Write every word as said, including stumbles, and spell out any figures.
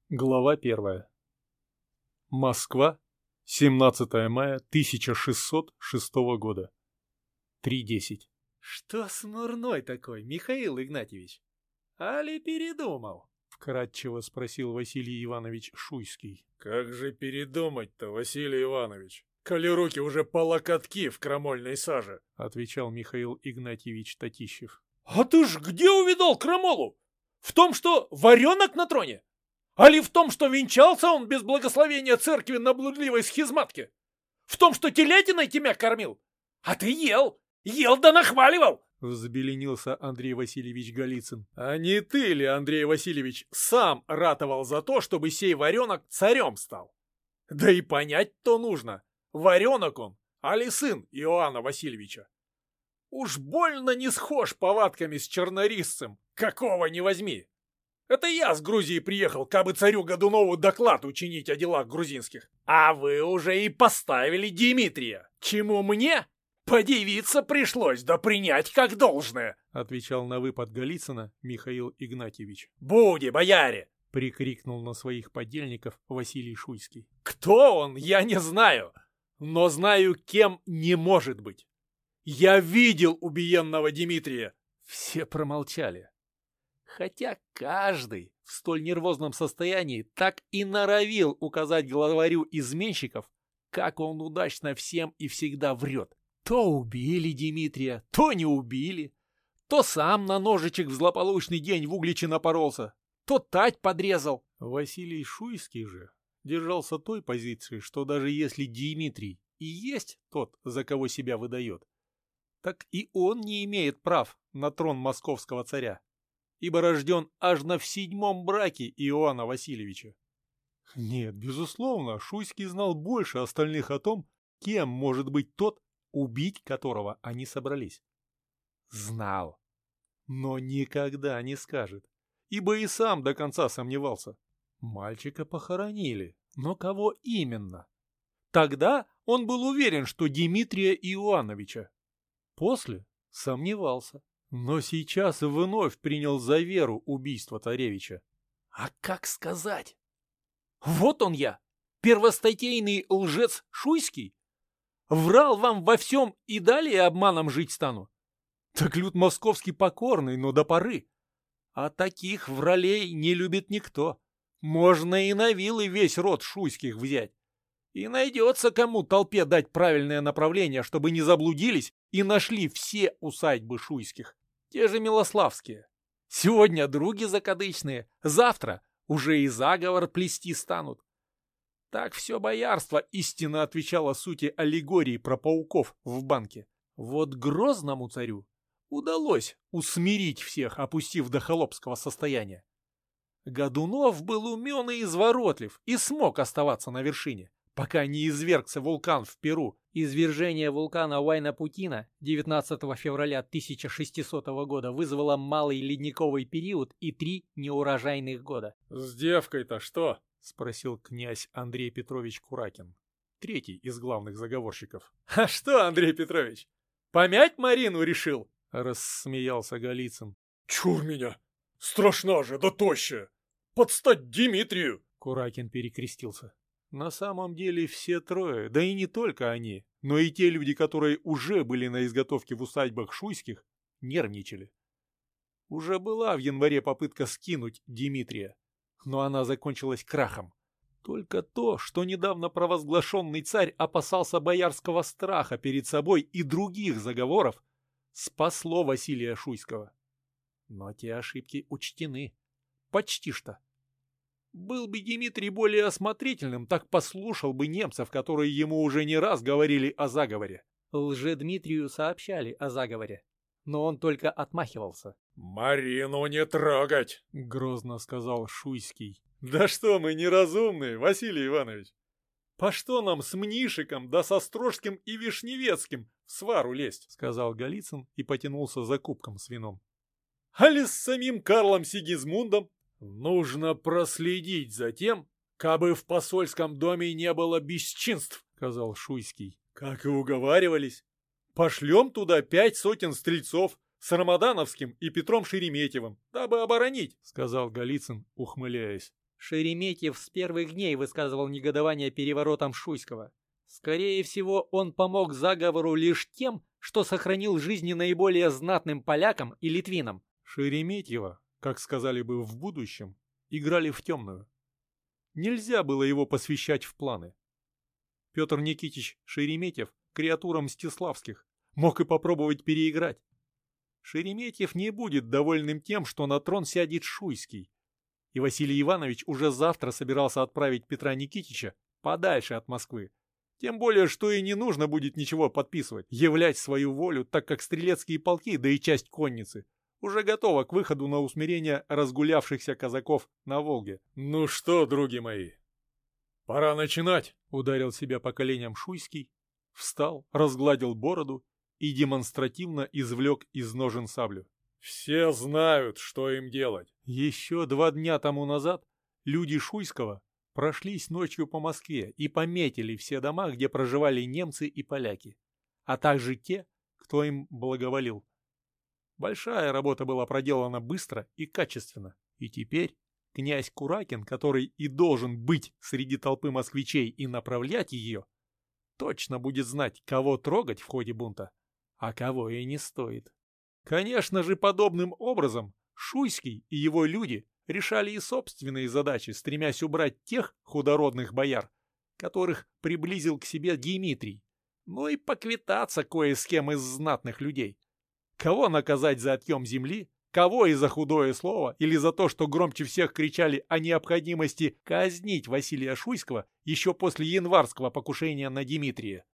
Глава первая. Москва, семнадцатое мая тысяча шестьсот шестого года. три десять. «Что смурной такой, Михаил Игнатьевич? Али передумал?» — вкратчиво спросил Василий Иванович Шуйский. «Как же передумать-то, Василий Иванович, коли руки уже по локотки в крамольной саже?» — отвечал Михаил Игнатьевич Татищев. «А ты ж где увидал крамолу? В том, что варенок на троне? Али в том, что венчался он без благословения церкви на блудливой схизматке? В том, что телятиной тебя кормил? А ты ел, ел да нахваливал!» — взбеленился Андрей Васильевич Голицын. «А не ты ли, Андрей Васильевич, сам ратовал за то, чтобы сей варенок царем стал? Да и понять-то нужно, варенок он, али сын Иоанна Васильевича. Уж больно не схож повадками с чернорисцем, какого не возьми. Это я с Грузии приехал, кабы царю Годунову доклад учинить о делах грузинских. А вы уже и поставили Дмитрия. Чему мне? Подивиться пришлось, да принять как должное, — отвечал на выпад Голицына Михаил Игнатьевич. «Буди, бояре!» — прикрикнул на своих подельников Василий Шуйский. «Кто он, я не знаю, но знаю, кем не может быть. Я видел убиенного Дмитрия». Все промолчали. Хотя каждый в столь нервозном состоянии так и норовил указать главарю изменщиков, как он удачно всем и всегда врет. То убили Дмитрия, то не убили, то сам на ножичек в злополучный день в Угличе напоролся, то тать подрезал. Василий Шуйский же держался той позиции, что даже если Дмитрий и есть тот, за кого себя выдает, так и он не имеет прав на трон московского царя, ибо рожден аж на в седьмом браке Иоанна Васильевича. Нет, безусловно, Шуйский знал больше остальных о том, кем может быть тот, убить которого они собрались. Знал, но никогда не скажет, ибо и сам до конца сомневался. Мальчика похоронили, но кого именно? Тогда он был уверен, что Дмитрия Иоанновича. После сомневался, но сейчас вновь принял за веру убийство царевича. А как сказать? Вот он я, первостатейный лжец Шуйский? Врал вам во всем и далее обманом жить стану? Так люд московский покорный, но до поры. А таких вралей не любит никто. Можно и на вилы весь род Шуйских взять. И найдется кому толпе дать правильное направление, чтобы не заблудились и нашли все усадьбы Шуйских. Те же Милославские. Сегодня други закадычные, завтра уже и заговор плести станут. Так все боярство истинно отвечало сути аллегории про пауков в банке. Вот грозному царю удалось усмирить всех, опустив до холопского состояния. Годунов был умен и изворотлив и смог оставаться на вершине, пока не извергся вулкан в Перу. Извержение вулкана Уайна-Путина девятнадцатого февраля тысяча шестисотого года вызвало малый ледниковый период и три неурожайных года. «С девкой-то что?» — спросил князь Андрей Петрович Куракин, третий из главных заговорщиков. «А что, Андрей Петрович, помять Марину решил?» — рассмеялся Голицын. «Чур меня! Страшна же, да тощая! Подстать Дмитрию!» Куракин перекрестился. На самом деле все трое, да и не только они, но и те люди, которые уже были на изготовке в усадьбах Шуйских, нервничали. Уже была в январе попытка скинуть Дмитрия, но она закончилась крахом. Только то, что недавно провозглашенный царь опасался боярского страха перед собой и других заговоров, спасло Василия Шуйского. Но те ошибки учтены. Почти что. Был бы Дмитрий более осмотрительным, так послушал бы немцев, которые ему уже не раз говорили о заговоре. Лже-Дмитрию сообщали о заговоре, но он только отмахивался. «Марину не трогать!» — грозно сказал Шуйский. «Да что мы неразумные, Василий Иванович! По что нам с Мнишиком, да со Острожским и Вишневецким в свару лезть?» — сказал Голицын и потянулся за кубком с вином. «Али с самим Карлом Сигизмундом? Нужно проследить за тем, кабы в посольском доме не было бесчинств», — сказал Шуйский. «Как и уговаривались. Пошлем туда пять сотен стрельцов с Рамадановским и Петром Шереметьевым, дабы оборонить», — сказал Голицын, ухмыляясь. Шереметьев с первых дней высказывал негодование переворотом Шуйского. Скорее всего, он помог заговору лишь тем, что сохранил жизни наиболее знатным полякам и литвинам. Шереметьева, как сказали бы в будущем, играли в темную. Нельзя было его посвящать в планы. Петр Никитич Шереметьев, креатура Мстиславских, мог и попробовать переиграть. Шереметьев не будет довольным тем, что на трон сядет Шуйский. И Василий Иванович уже завтра собирался отправить Петра Никитича подальше от Москвы. Тем более, что и не нужно будет ничего подписывать, являть свою волю, так как стрелецкие полки, да и часть конницы, уже готова к выходу на усмирение разгулявшихся казаков на Волге. «Ну что, други мои, пора начинать!» — ударил себя по коленям Шуйский, встал, разгладил бороду и демонстративно извлек из ножен саблю. «Все знают, что им делать!» Еще два дня тому назад люди Шуйского прошлись ночью по Москве и пометили все дома, где проживали немцы и поляки, а также те, кто им благоволил. Большая работа была проделана быстро и качественно, и теперь князь Куракин, который и должен быть среди толпы москвичей и направлять ее, точно будет знать, кого трогать в ходе бунта, а кого и не стоит. Конечно же, подобным образом Шуйский и его люди решали и собственные задачи, стремясь убрать тех худородных бояр, которых приблизил к себе Дмитрий, ну и поквитаться кое с кем из знатных людей. Кого наказать за отъем земли, кого и за худое слово, или за то, что громче всех кричали о необходимости казнить Василия Шуйского еще после январского покушения на Дмитрия.